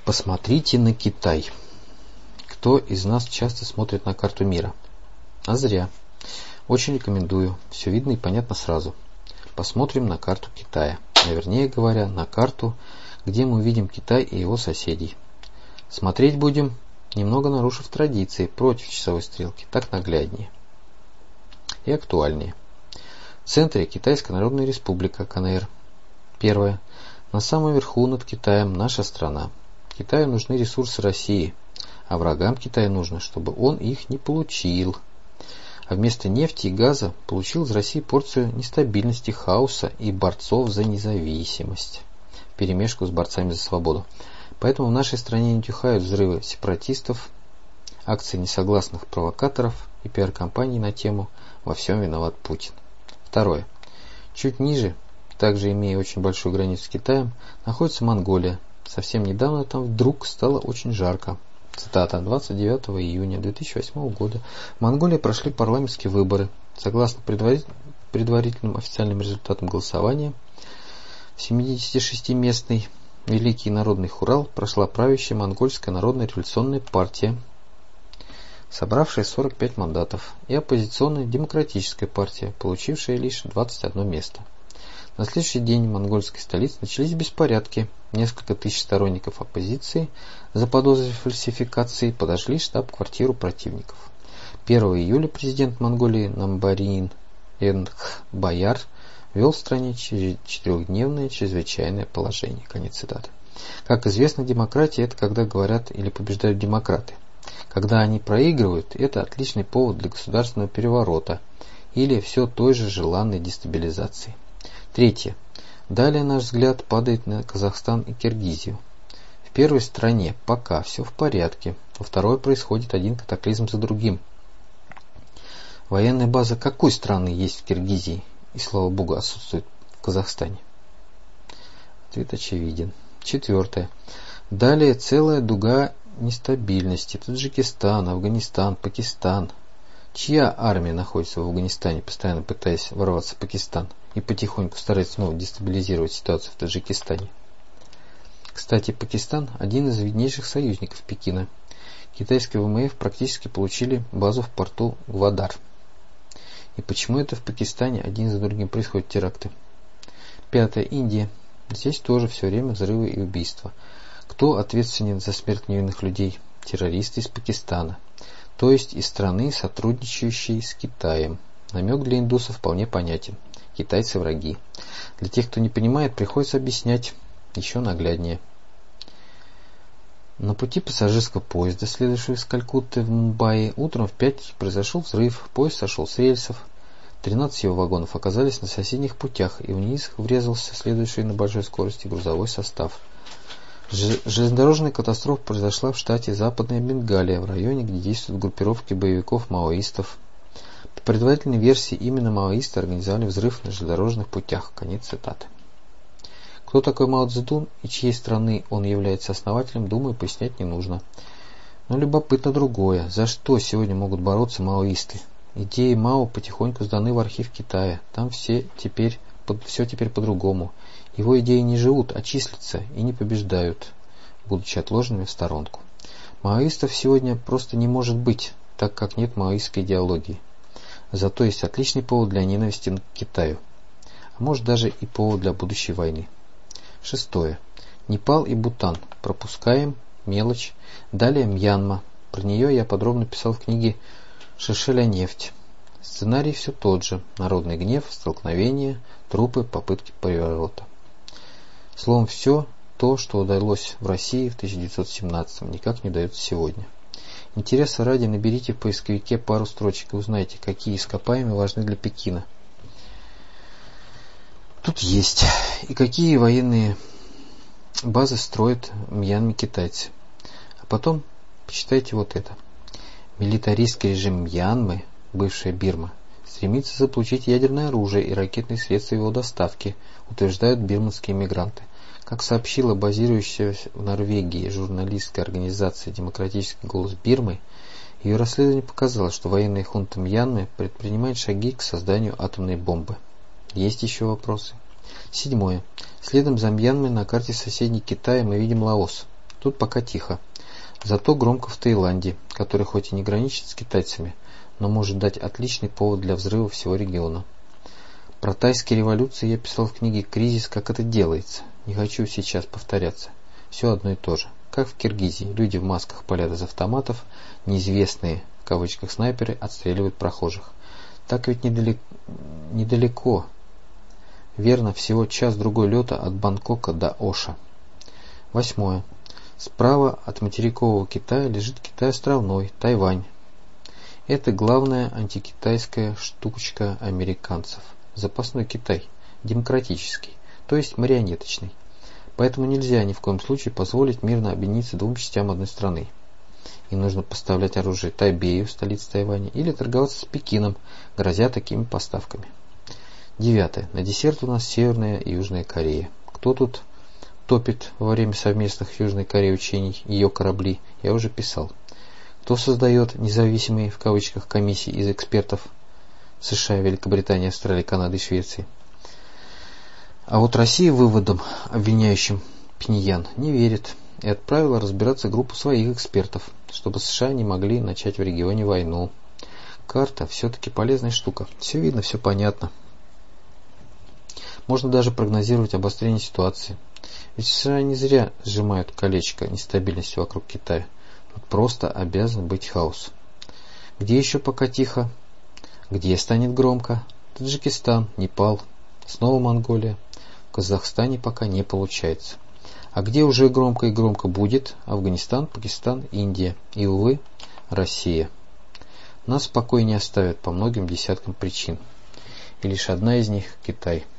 Посмотрите на Китай. Кто из нас часто смотрит на карту мира? А зря. Очень рекомендую. Все видно и понятно сразу. Посмотрим на карту Китая. Вернее говоря, на карту, где мы увидим Китай и его соседей. Смотреть будем, немного нарушив традиции, против часовой стрелки. Так нагляднее и актуальнее. В центре Китайская Народная Республика, КНР. Первое. На самом верху над Китаем наша страна. Китаю нужны ресурсы России, а врагам Китая нужно, чтобы он их не получил. А вместо нефти и газа получил из России порцию нестабильности, хаоса и борцов за независимость, вперемешку с борцами за свободу. Поэтому в нашей стране не утихают взрывы сепаратистов, акции несогласных провокаторов и пиар-компаний на тему «Во всем виноват Путин». Второе. Чуть ниже, также имея очень большую границу с Китаем, находится Монголия. Совсем недавно там вдруг стало очень жарко. Цитата. 29 июня 2008 года в Монголии прошли парламентские выборы. Согласно предварительным официальным результатам голосования, в 76-местный Великий народный хурал прошла правящая Монгольская народная революционная партия, собравшая 45 мандатов, и оппозиционная Демократическая партия, получившая лишь 21 место. На следующий день в монгольской столице начались беспорядки. Несколько тысяч сторонников оппозиции, заподозрив фальсификации, подожгли штаб-квартиру противников. 1 июля президент Монголии Намбарин Энгхбаяр ввел в стране четырехдневное чрезвычайное положение. Конец цитаты. Как известно, демократия – это когда говорят или побеждают демократы. Когда они проигрывают, это отличный повод для государственного переворота или все той же желанной дестабилизации. Третье. Далее наш взгляд падает на Казахстан и Киргизию. В первой стране пока все в порядке, во второй происходит один катаклизм за другим. Военная база какой страны есть в Киргизии и, слава богу, отсутствует в Казахстане? Ответ очевиден. Четвертое. Далее целая дуга нестабильности. Таджикистан, Афганистан, Пакистан. Чья армия находится в Афганистане, постоянно пытаясь ворваться в Пакистан и потихоньку старается снова дестабилизировать ситуацию в Таджикистане? Кстати, Пакистан – один из виднейших союзников Пекина. Китайские ВМФ практически получили базу в порту Гвадар. И почему это в Пакистане один за другим происходят теракты? Пятое. Индия. Здесь тоже все время взрывы и убийства. Кто ответственен за смерть невинных людей? Террористы из Пакистана. То есть из страны, сотрудничающей с Китаем. Намек для индусов вполне понятен. Китайцы враги. Для тех, кто не понимает, приходится объяснять еще нагляднее. На пути пассажирского поезда, следующего из Калькутты в Мумбаи, утром в 5 произошел взрыв, поезд сошел с рельсов, 13 его вагонов оказались на соседних путях, и в них врезался следующий на большой скорости грузовой состав. Железнодорожная катастрофа произошла в штате Западная Бенгалия, в районе, где действуют группировки боевиков-маоистов. По предварительной версии, именно маоисты организовали взрыв на железнодорожных путях. Конец цитаты. Кто такой Мао Цзэдун и чьей страны он является основателем, думаю, пояснять не нужно. Но любопытно другое. За что сегодня могут бороться маоисты? Идеи Мао потихоньку сданы в архив Китая. Там все теперь по-другому. Его идеи не живут, а числятся и не побеждают, будучи отложенными в сторонку. Маоистов сегодня просто не может быть, так как нет маоистской идеологии. Зато есть отличный повод для ненависти к Китаю. А может даже и повод для будущей войны. Шестое. Непал и Бутан. Пропускаем. Мелочь. Далее Мьянма. Про нее я подробно писал в книге «Шишеля нефть». Сценарий все тот же. Народный гнев, столкновения, трупы, попытки переворота. Словом, все то, что удалось в России в 1917-м, никак не удается сегодня. Интереса ради наберите в поисковике пару строчек и узнайте, какие ископаемые важны для Пекина. Тут есть. И какие военные базы строят в Мьянме китайцы. А потом почитайте вот это. Милитаристский режим Мьянмы, бывшая Бирма, стремится заполучить ядерное оружие и ракетные средства его доставки, утверждают бирманские мигранты. Как сообщила базирующаяся в Норвегии журналистская организация «Демократический голос Бирмы», ее расследование показало, что военная хунта Мьянмы предпринимает шаги к созданию атомной бомбы. Есть еще вопросы? Седьмое. Следом за Мьянмой на карте соседней Китая мы видим Лаос. Тут пока тихо. Зато громко в Таиланде, который хоть и не граничит с китайцами, но может дать отличный повод для взрыва всего региона. Про тайские революции я писал в книге «Кризис. Как это делается». Не хочу сейчас повторяться. Все одно и то же. Как в Киргизии, люди в масках палят из автоматов, неизвестные, в кавычках, снайперы отстреливают прохожих. Так ведь недалеко. Верно, всего час-другой лета от Бангкока до Оша. 8. Справа от материкового Китая лежит Китай островной, Тайвань. Это главная антикитайская штучка американцев. Запасной Китай, демократический, то есть марионеточный. Поэтому нельзя ни в коем случае позволить мирно объединиться двум частям одной страны. И нужно поставлять оружие Тайбэю, столице Тайваня, или торговаться с Пекином, грозя такими поставками. 9. На десерт у нас Северная и Южная Корея. Кто тут топит во время совместных Южной Кореи учений ее корабли, я уже писал. Кто создает независимые, в кавычках, комиссии из экспертов США, Великобритании, Австралии, Канады и Швеции. А вот Россия выводом, обвиняющим Пхеньян, не верит и отправила разбираться группу своих экспертов, чтобы США не могли начать в регионе войну. Карта все-таки полезная штука. Все видно, все понятно. Можно даже прогнозировать обострение ситуации. Ведь США не зря сжимают колечко нестабильности вокруг Китая. Тут просто обязан быть хаос. Где еще пока тихо? Где станет громко? Таджикистан, Непал, снова Монголия. В Казахстане пока не получается. А где уже громко и громко будет? Афганистан, Пакистан, Индия и, увы, Россия. Нас в покое не оставят по многим десяткам причин. И лишь одна из них – Китай.